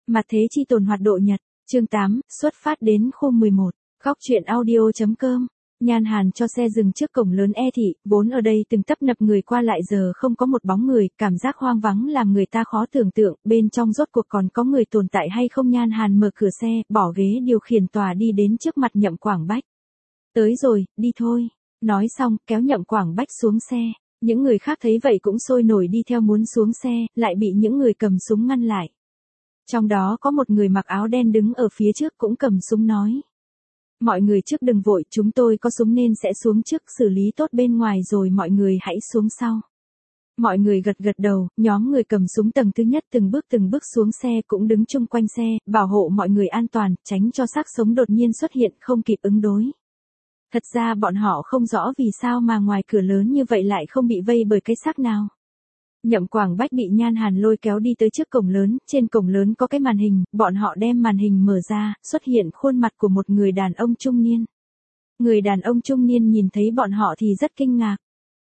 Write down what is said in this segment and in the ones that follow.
Mặt thế chi tồn hoạt độ nhật, chương 8, xuất phát đến khu 11, góc truyện audio.com. Nhan Hàn cho xe dừng trước cổng lớn E thị, vốn ở đây từng tấp nập người qua lại giờ không có một bóng người, cảm giác hoang vắng làm người ta khó tưởng tượng, bên trong rốt cuộc còn có người tồn tại hay không. Nhan Hàn mở cửa xe, bỏ ghế điều khiển tòa đi đến trước mặt Nhậm Quảng Bách. Tới rồi, đi thôi. Nói xong, kéo Nhậm Quảng Bách xuống xe. Những người khác thấy vậy cũng sôi nổi đi theo muốn xuống xe, lại bị những người cầm súng ngăn lại. Trong đó có một người mặc áo đen đứng ở phía trước cũng cầm súng nói. Mọi người trước đừng vội, chúng tôi có súng nên sẽ xuống trước, xử lý tốt bên ngoài rồi mọi người hãy xuống sau. Mọi người gật gật đầu, nhóm người cầm súng tầng thứ nhất từng bước xuống xe cũng đứng chung quanh xe, bảo hộ mọi người an toàn, tránh cho xác sống đột nhiên xuất hiện không kịp ứng đối. Thật ra bọn họ không rõ vì sao mà ngoài cửa lớn như vậy lại không bị vây bởi cái xác nào. Nhậm Quảng Bách bị Nhan Hàn lôi kéo đi tới trước cổng lớn, trên cổng lớn có cái màn hình, bọn họ đem màn hình mở ra, xuất hiện khuôn mặt của một người đàn ông trung niên. Người đàn ông trung niên nhìn thấy bọn họ thì rất kinh ngạc.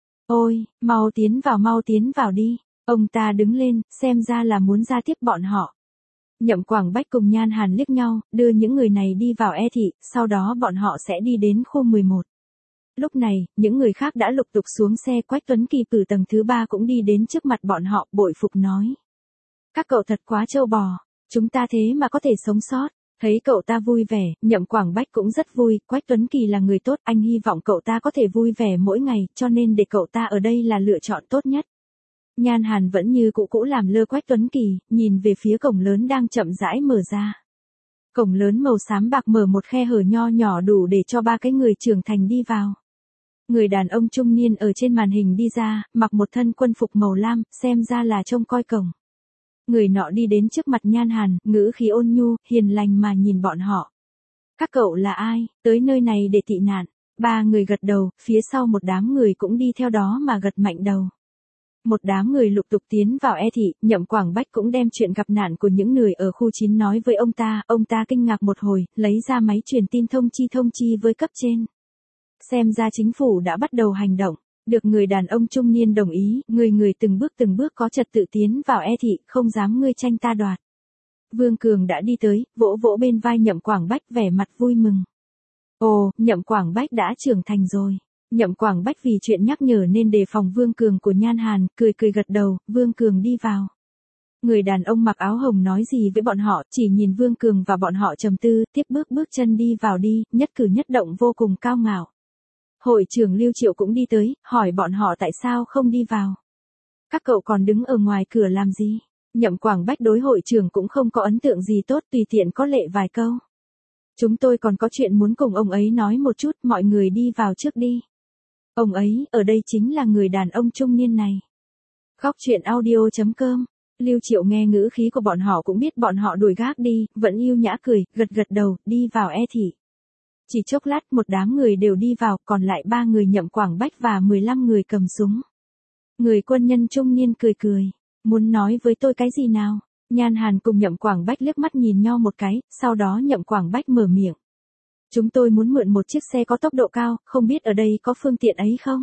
Ôi, mau tiến vào đi. Ông ta đứng lên, xem ra là muốn ra tiếp bọn họ. Nhậm Quảng Bách cùng Nhan Hàn liếc nhau, đưa những người này đi vào E thị, sau đó bọn họ sẽ đi đến khu 11. Lúc này, những người khác đã lục tục xuống xe. Quách Tuấn Kỳ từ tầng thứ 3 cũng đi đến trước mặt bọn họ, bội phục nói. Các cậu thật quá trâu bò, chúng ta thế mà có thể sống sót. Thấy cậu ta vui vẻ, Nhậm Quảng Bách cũng rất vui, Quách Tuấn Kỳ là người tốt, anh hy vọng cậu ta có thể vui vẻ mỗi ngày, cho nên để cậu ta ở đây là lựa chọn tốt nhất. Nhan Hàn vẫn như cũ làm lơ Quách Tuấn Kỳ, nhìn về phía cổng lớn đang chậm rãi mở ra. Cổng lớn màu xám bạc mở một khe hở nho nhỏ đủ để cho 3 cái người trưởng thành đi vào. Người đàn ông trung niên ở trên màn hình đi ra, mặc một thân quân phục màu lam, xem ra là trông coi cổng. Người nọ đi đến trước mặt Nhan Hàn, ngữ khí ôn nhu, hiền lành mà nhìn bọn họ. Các cậu là ai, tới nơi này để tị nạn? 3 người gật đầu, phía sau một đám người cũng đi theo đó mà gật mạnh đầu. Một đám người lục tục tiến vào E thị, Nhậm Quảng Bách cũng đem chuyện gặp nạn của những người ở khu 9 nói với ông ta kinh ngạc một hồi, lấy ra máy truyền tin thông chi với cấp trên. Xem ra chính phủ đã bắt đầu hành động, được người đàn ông trung niên đồng ý, người từng bước có trật tự tiến vào E thị, không dám ngươi tranh ta đoạt. Vương Cường đã đi tới, vỗ bên vai Nhậm Quảng Bách vẻ mặt vui mừng. Ồ, Nhậm Quảng Bách đã trưởng thành rồi. Nhậm Quảng Bách vì chuyện nhắc nhở nên đề phòng Vương Cường của Nhan Hàn, cười gật đầu, Vương Cường đi vào. Người đàn ông mặc áo hồng nói gì với bọn họ, chỉ nhìn Vương Cường và bọn họ trầm tư, tiếp bước chân đi vào đi, nhất cử nhất động vô cùng cao ngạo. Hội trưởng Lưu Triệu cũng đi tới, hỏi bọn họ tại sao không đi vào. Các cậu còn đứng ở ngoài cửa làm gì? Nhậm Quảng Bách đối hội trưởng cũng không có ấn tượng gì tốt, tùy tiện có lệ vài câu. Chúng tôi còn có chuyện muốn cùng ông ấy nói một chút, mọi người đi vào trước đi. Ông ấy, ở đây chính là người đàn ông trung niên này. Góc truyện audio.com. Lưu Triệu nghe ngữ khí của bọn họ cũng biết bọn họ đuổi gác đi, vẫn yêu nhã cười, gật đầu, đi vào E thị. Chỉ chốc lát một đám người đều đi vào, còn lại 3 người Nhậm Quảng Bách và 15 người cầm súng. Người quân nhân trung niên cười. Muốn nói với tôi cái gì nào? Nhan Hàn cùng Nhậm Quảng Bách liếc mắt nhìn nhau một cái, sau đó Nhậm Quảng Bách mở miệng. Chúng tôi muốn mượn một chiếc xe có tốc độ cao, không biết ở đây có phương tiện ấy không?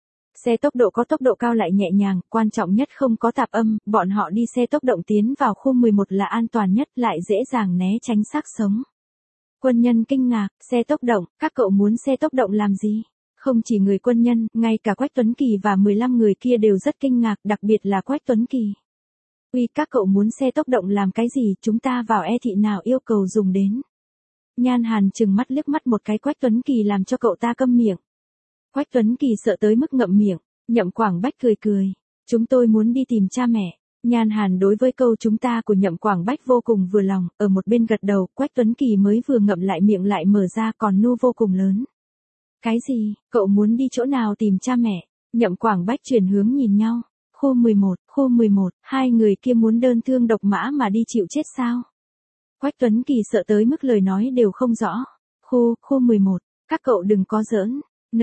Xe có tốc độ cao lại nhẹ nhàng, quan trọng nhất không có tạp âm, bọn họ đi xe tốc động tiến vào khu 11 là an toàn nhất, lại dễ dàng né tránh xác sống. Quân nhân kinh ngạc, xe tốc động, các cậu muốn xe tốc động làm gì? Không chỉ người quân nhân, ngay cả Quách Tuấn Kỳ và 15 người kia đều rất kinh ngạc, đặc biệt là Quách Tuấn Kỳ. Uy, các cậu muốn xe tốc động làm cái gì, chúng ta vào E thị nào yêu cầu dùng đến. Nhan Hàn trừng mắt liếc mắt một cái Quách Tuấn Kỳ làm cho cậu ta câm miệng. Quách Tuấn Kỳ sợ tới mức ngậm miệng, Nhậm Quảng Bách cười. Chúng tôi muốn đi tìm cha mẹ. Nhan Hàn đối với câu chúng ta của Nhậm Quảng Bách vô cùng vừa lòng, ở một bên gật đầu, Quách Tuấn Kỳ mới vừa ngậm lại miệng lại mở ra còn nu vô cùng lớn. Cái gì, cậu muốn đi chỗ nào tìm cha mẹ? Nhậm Quảng Bách chuyển hướng nhìn nhau. Khu 11, 2 người kia muốn đơn thương độc mã mà đi chịu chết sao? Quách Tuấn Kỳ sợ tới mức lời nói đều không rõ. Khu 11, các cậu đừng có giỡn,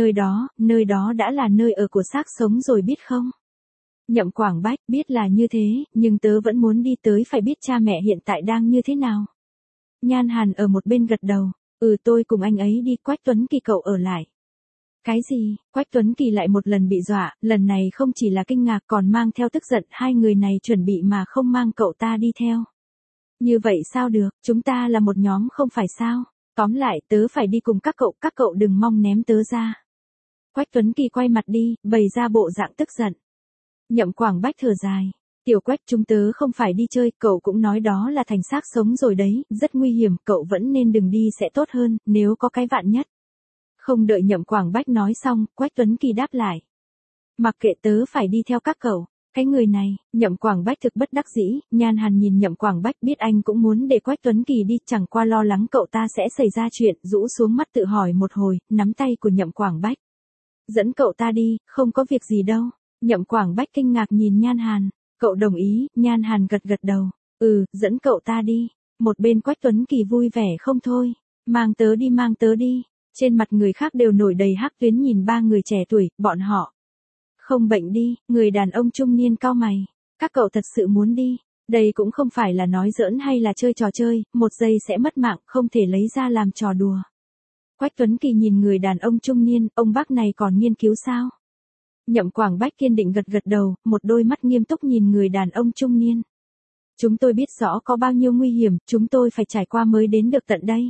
nơi đó đã là nơi ở của xác sống rồi biết không? Nhậm Quảng Bách, biết là như thế, nhưng tớ vẫn muốn đi tới, phải biết cha mẹ hiện tại đang như thế nào. Nhan Hàn ở một bên gật đầu, tôi cùng anh ấy đi. Quách Tuấn Kỳ cậu ở lại. Cái gì? Quách Tuấn Kỳ lại một lần bị dọa, lần này không chỉ là kinh ngạc còn mang theo tức giận, 2 người này chuẩn bị mà không mang cậu ta đi theo. Như vậy sao được, chúng ta là một nhóm không phải sao? Tóm lại tớ phải đi cùng các cậu đừng mong ném tớ ra. Quách Tuấn Kỳ quay mặt đi, bày ra bộ dạng tức giận. Nhậm Quảng Bách thở dài. Tiểu Quách, chúng tớ không phải đi chơi, cậu cũng nói đó là thành xác sống rồi đấy, rất nguy hiểm, cậu vẫn nên đừng đi sẽ tốt hơn, nếu có cái vạn nhất. Không đợi Nhậm Quảng Bách nói xong, Quách Tuấn Kỳ đáp lại. Mặc kệ, tớ phải đi theo các cậu. Cái người này, Nhậm Quảng Bách thực bất đắc dĩ, Nhan Hàn nhìn Nhậm Quảng Bách biết anh cũng muốn để Quách Tuấn Kỳ đi, chẳng qua lo lắng cậu ta sẽ xảy ra chuyện, rũ xuống mắt tự hỏi một hồi, nắm tay của Nhậm Quảng Bách. Dẫn cậu ta đi, không có việc gì đâu. Nhậm Quảng Bách kinh ngạc nhìn Nhan Hàn. Cậu đồng ý, Nhan Hàn gật gật đầu. Dẫn cậu ta đi. Một bên Quách Tuấn Kỳ vui vẻ không thôi. Mang tớ đi. Trên mặt người khác đều nổi đầy hắc tuyến nhìn ba người trẻ tuổi, bọn họ. Không bệnh đi, người đàn ông trung niên cau mày. Các cậu thật sự muốn đi. Đây cũng không phải là nói giỡn hay là chơi trò chơi, một giây sẽ mất mạng, không thể lấy ra làm trò đùa. Quách Tuấn Kỳ nhìn người đàn ông trung niên, ông bác này còn nghiên cứu sao? Nhậm Quảng Bách kiên định gật gật đầu, một đôi mắt nghiêm túc nhìn người đàn ông trung niên. Chúng tôi biết rõ có bao nhiêu nguy hiểm, chúng tôi phải trải qua mới đến được tận đây.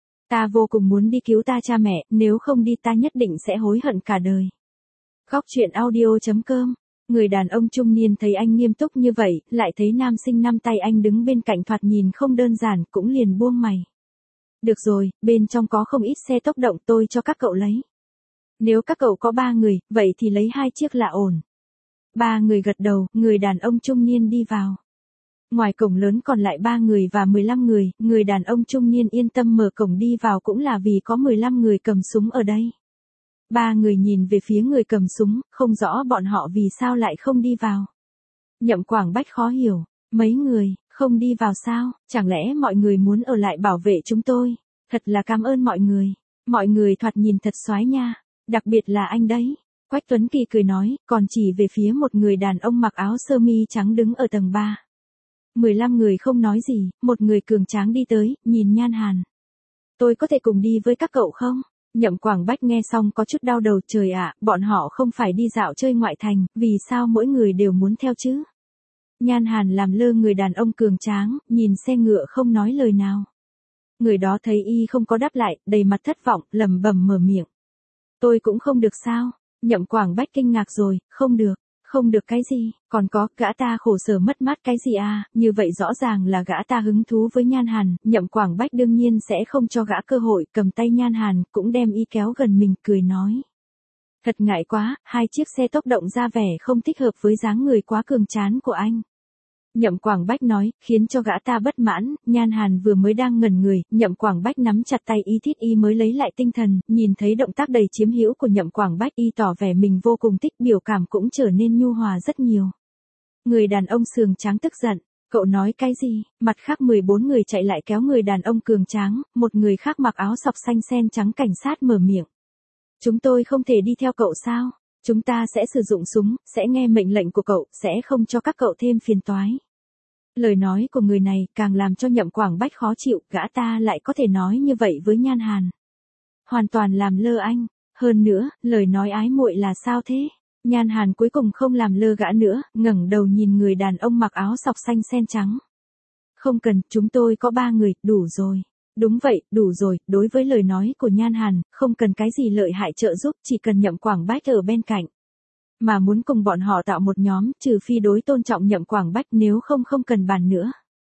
Ta vô cùng muốn đi cứu ta cha mẹ, nếu không đi ta nhất định sẽ hối hận cả đời. Góc truyện audio.com. Người đàn ông trung niên thấy anh nghiêm túc như vậy, lại thấy nam sinh năm tay anh đứng bên cạnh thoạt nhìn không đơn giản, cũng liền buông mày. Được rồi, bên trong có không ít xe tốc động, tôi cho các cậu lấy. Nếu các cậu có 3 người, vậy thì lấy 2 chiếc là ổn. 3 người gật đầu, người đàn ông trung niên đi vào. Ngoài cổng lớn còn lại 3 người và 15 người, người đàn ông trung niên yên tâm mở cổng đi vào cũng là vì có 15 người cầm súng ở đây. 3 người nhìn về phía người cầm súng, không rõ bọn họ vì sao lại không đi vào. Nhậm Quảng Bách khó hiểu, mấy người, không đi vào sao, chẳng lẽ mọi người muốn ở lại bảo vệ chúng tôi? Thật là cảm ơn mọi người. Mọi người thoạt nhìn thật xoái nha, đặc biệt là anh đấy. Quách Tuấn Kỳ cười nói, còn chỉ về phía một người đàn ông mặc áo sơ mi trắng đứng ở tầng 3. 15 người không nói gì, một người cường tráng đi tới, nhìn Nhan Hàn. Tôi có thể cùng đi với các cậu không? Nhậm Quảng Bách nghe xong có chút đau đầu, trời ạ, bọn họ không phải đi dạo chơi ngoại thành, vì sao mỗi người đều muốn theo chứ? Nhan Hàn làm lơ người đàn ông cường tráng, nhìn xe ngựa không nói lời nào. Người đó thấy y không có đáp lại, đầy mặt thất vọng, lẩm bẩm mở miệng. Tôi cũng không được sao? Nhậm Quảng Bách kinh ngạc rồi, không được cái gì, còn có, gã ta khổ sở mất mát cái gì à, như vậy rõ ràng là gã ta hứng thú với Nhan Hàn, Nhậm Quảng Bách đương nhiên sẽ không cho gã cơ hội, cầm tay Nhan Hàn, cũng đem y kéo gần mình, cười nói. Thật ngại quá, 2 chiếc xe tốc động ra vẻ không thích hợp với dáng người quá cường tráng của anh. Nhậm Quảng Bách nói, khiến cho gã ta bất mãn, Nhan Hàn vừa mới đang ngẩn người, Nhậm Quảng Bách nắm chặt tay y thít y mới lấy lại tinh thần, nhìn thấy động tác đầy chiếm hữu của Nhậm Quảng Bách y tỏ vẻ mình vô cùng thích, biểu cảm cũng trở nên nhu hòa rất nhiều. Người đàn ông sườn trắng tức giận, cậu nói cái gì? Mặt khác 14 người chạy lại kéo người đàn ông cường tráng, một người khác mặc áo sọc xanh sen trắng cảnh sát mở miệng. Chúng tôi không thể đi theo cậu sao? Chúng ta sẽ sử dụng súng, sẽ nghe mệnh lệnh của cậu, sẽ không cho các cậu thêm phiền toái. Lời nói của người này càng làm cho Nhậm Quảng Bách khó chịu, gã ta lại có thể nói như vậy với Nhan Hàn. Hoàn toàn làm lơ anh, hơn nữa, lời nói ái muội là sao thế? Nhan Hàn cuối cùng không làm lơ gã nữa, ngẩng đầu nhìn người đàn ông mặc áo sọc xanh sen trắng. Không cần, chúng tôi có 3 người, đủ rồi. Đúng vậy, đủ rồi, đối với lời nói của Nhan Hàn, không cần cái gì lợi hại trợ giúp, chỉ cần Nhậm Quảng Bách ở bên cạnh. Mà muốn cùng bọn họ tạo một nhóm, trừ phi đối tôn trọng Nhậm Quảng Bách, nếu không không cần bàn nữa.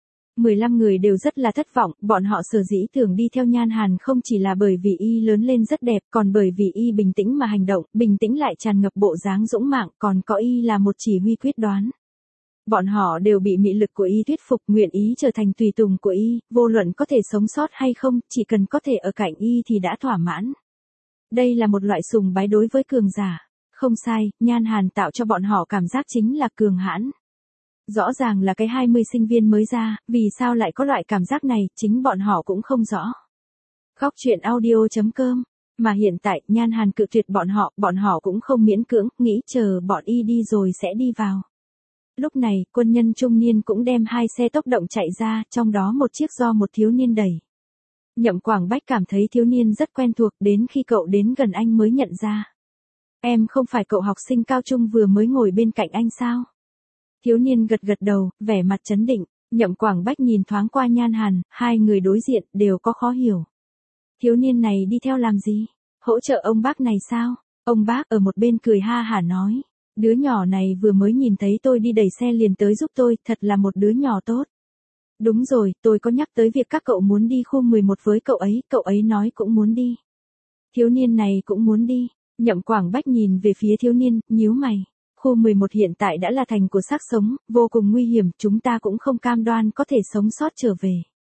15 người đều rất là thất vọng, bọn họ sở dĩ tưởng đi theo Nhan Hàn không chỉ là bởi vì y lớn lên rất đẹp, còn bởi vì y bình tĩnh mà hành động, bình tĩnh lại tràn ngập bộ dáng dũng mãng, còn có y là một chỉ huy quyết đoán. Bọn họ đều bị mị lực của y thuyết phục, nguyện ý trở thành tùy tùng của y, vô luận có thể sống sót hay không, chỉ cần có thể ở cạnh y thì đã thỏa mãn. Đây là một loại sùng bái đối với cường giả. Không sai, Nhan Hàn tạo cho bọn họ cảm giác chính là cường hãn. Rõ ràng là cái 20 sinh viên mới ra, vì sao lại có loại cảm giác này, chính bọn họ cũng không rõ. Góc truyện audio.com. Mà hiện tại, Nhan Hàn cự tuyệt bọn họ cũng không miễn cưỡng, nghĩ chờ bọn y đi rồi sẽ đi vào. Lúc này, quân nhân trung niên cũng đem 2 xe tốc động chạy ra, trong đó một chiếc do một thiếu niên đẩy. Nhậm Quảng Bách cảm thấy thiếu niên rất quen thuộc, đến khi cậu đến gần anh mới nhận ra. Em không phải cậu học sinh cao trung vừa mới ngồi bên cạnh anh sao? Thiếu niên gật gật đầu, vẻ mặt trấn định. Nhậm Quảng Bách nhìn thoáng qua Nhan Hàn, hai người đối diện đều có khó hiểu. Thiếu niên này đi theo làm gì? Hỗ trợ ông bác này sao? Ông bác ở một bên cười ha hả nói. Đứa nhỏ này vừa mới nhìn thấy tôi đi đẩy xe liền tới giúp tôi, thật là một đứa nhỏ tốt. Đúng rồi, tôi có nhắc tới việc các cậu muốn đi khu 11 với cậu ấy nói cũng muốn đi. Thiếu niên này cũng muốn đi. Nhậm Quảng Bách nhìn về phía thiếu niên, nhíu mày. Khu 11 hiện tại đã là thành của xác sống, vô cùng nguy hiểm, chúng ta cũng không cam đoan có thể sống sót trở về.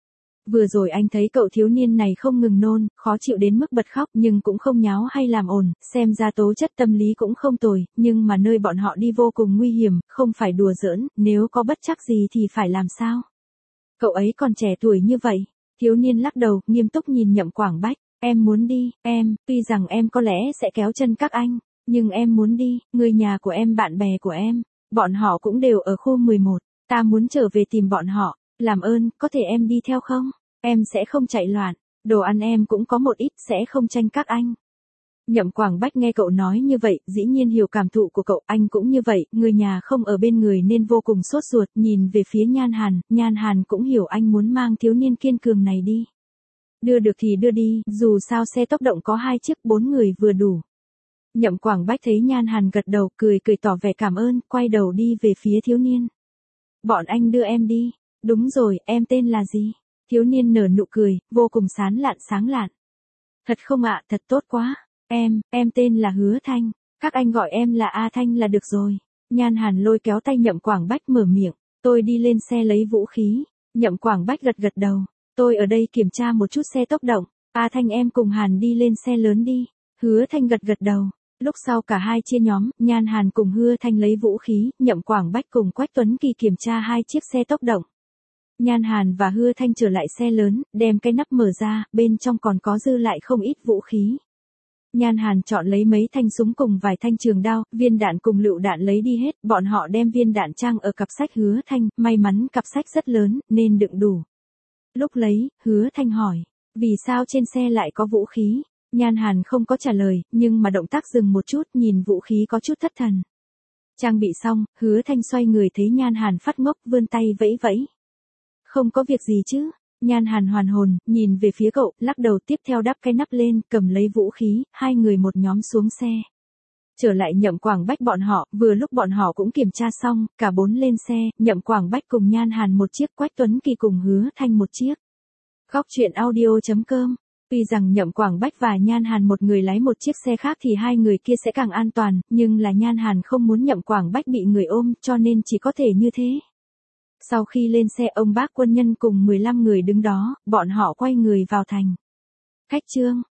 Vừa rồi anh thấy cậu thiếu niên này không ngừng nôn, khó chịu đến mức bật khóc nhưng cũng không nháo hay làm ồn, xem ra tố chất tâm lý cũng không tồi, nhưng mà nơi bọn họ đi vô cùng nguy hiểm, không phải đùa giỡn, nếu có bất trắc gì thì phải làm sao? Cậu ấy còn trẻ tuổi như vậy. Thiếu niên lắc đầu, nghiêm túc nhìn Nhậm Quảng Bách. Em muốn đi, tuy rằng em có lẽ sẽ kéo chân các anh, nhưng em muốn đi, người nhà của em, bạn bè của em, bọn họ cũng đều ở khu 11, ta muốn trở về tìm bọn họ, làm ơn, có thể em đi theo không? Em sẽ không chạy loạn, đồ ăn em cũng có một ít, sẽ không tranh các anh. Nhậm Quảng Bách nghe cậu nói như vậy, dĩ nhiên hiểu cảm thụ của cậu, anh cũng như vậy, người nhà không ở bên người nên vô cùng sốt ruột, nhìn về phía Nhan Hàn cũng hiểu anh muốn mang thiếu niên kiên cường này đi. Đưa được thì đưa đi, dù sao xe tốc động có 2 chiếc, 4 người vừa đủ. Nhậm Quảng Bách thấy Nhan Hàn gật đầu, cười tỏ vẻ cảm ơn, quay đầu đi về phía thiếu niên. Bọn anh đưa em đi. Đúng rồi, em tên là gì? Thiếu niên nở nụ cười, vô cùng sáng lạn. Thật không ạ, thật tốt quá. Em tên là Hứa Thanh. Các anh gọi em là A Thanh là được rồi. Nhan Hàn lôi kéo tay Nhậm Quảng Bách mở miệng. Tôi đi lên xe lấy vũ khí. Nhậm Quảng Bách gật đầu. Tôi ở đây kiểm tra một chút xe tốc động. A Thanh em cùng Hàn đi lên xe lớn đi. Hứa Thanh gật đầu. Lúc sau cả hai chia nhóm, Nhan Hàn cùng Hứa Thanh lấy vũ khí, Nhậm Quảng Bách cùng Quách Tuấn Kỳ kiểm tra 2 chiếc xe tốc động. Nhan Hàn và Hứa Thanh trở lại xe lớn, đem cái nắp mở ra, bên trong còn có dư lại không ít vũ khí. Nhan Hàn chọn lấy mấy thanh súng cùng vài thanh trường đao, viên đạn cùng lựu đạn lấy đi hết, bọn họ đem viên đạn trang ở cặp sách Hứa Thanh, may mắn cặp sách rất lớn, nên đựng đủ. Lúc lấy, Hứa Thanh hỏi, vì sao trên xe lại có vũ khí? Nhan Hàn không có trả lời, nhưng mà động tác dừng một chút, nhìn vũ khí có chút thất thần. Trang bị xong, Hứa Thanh xoay người thấy Nhan Hàn phát ngốc, vươn tay vẫy vẫy. Không có việc gì chứ? Nhan Hàn hoàn hồn, nhìn về phía cậu, lắc đầu, tiếp theo đắp cái nắp lên, cầm lấy vũ khí, hai người một nhóm xuống xe. Trở lại Nhậm Quảng Bách bọn họ, vừa lúc bọn họ cũng kiểm tra xong, cả 4 lên xe, Nhậm Quảng Bách cùng Nhan Hàn một chiếc, Quách Tuấn Kỳ cùng Hứa Thanh một chiếc. Góc truyện audio.com. Tuy rằng Nhậm Quảng Bách và Nhan Hàn một người lái một chiếc xe khác thì hai người kia sẽ càng an toàn, nhưng là Nhan Hàn không muốn Nhậm Quảng Bách bị người ôm, cho nên chỉ có thể như thế. Sau khi lên xe, ông bác quân nhân cùng 15 người đứng đó, bọn họ quay người vào thành. Khách trương,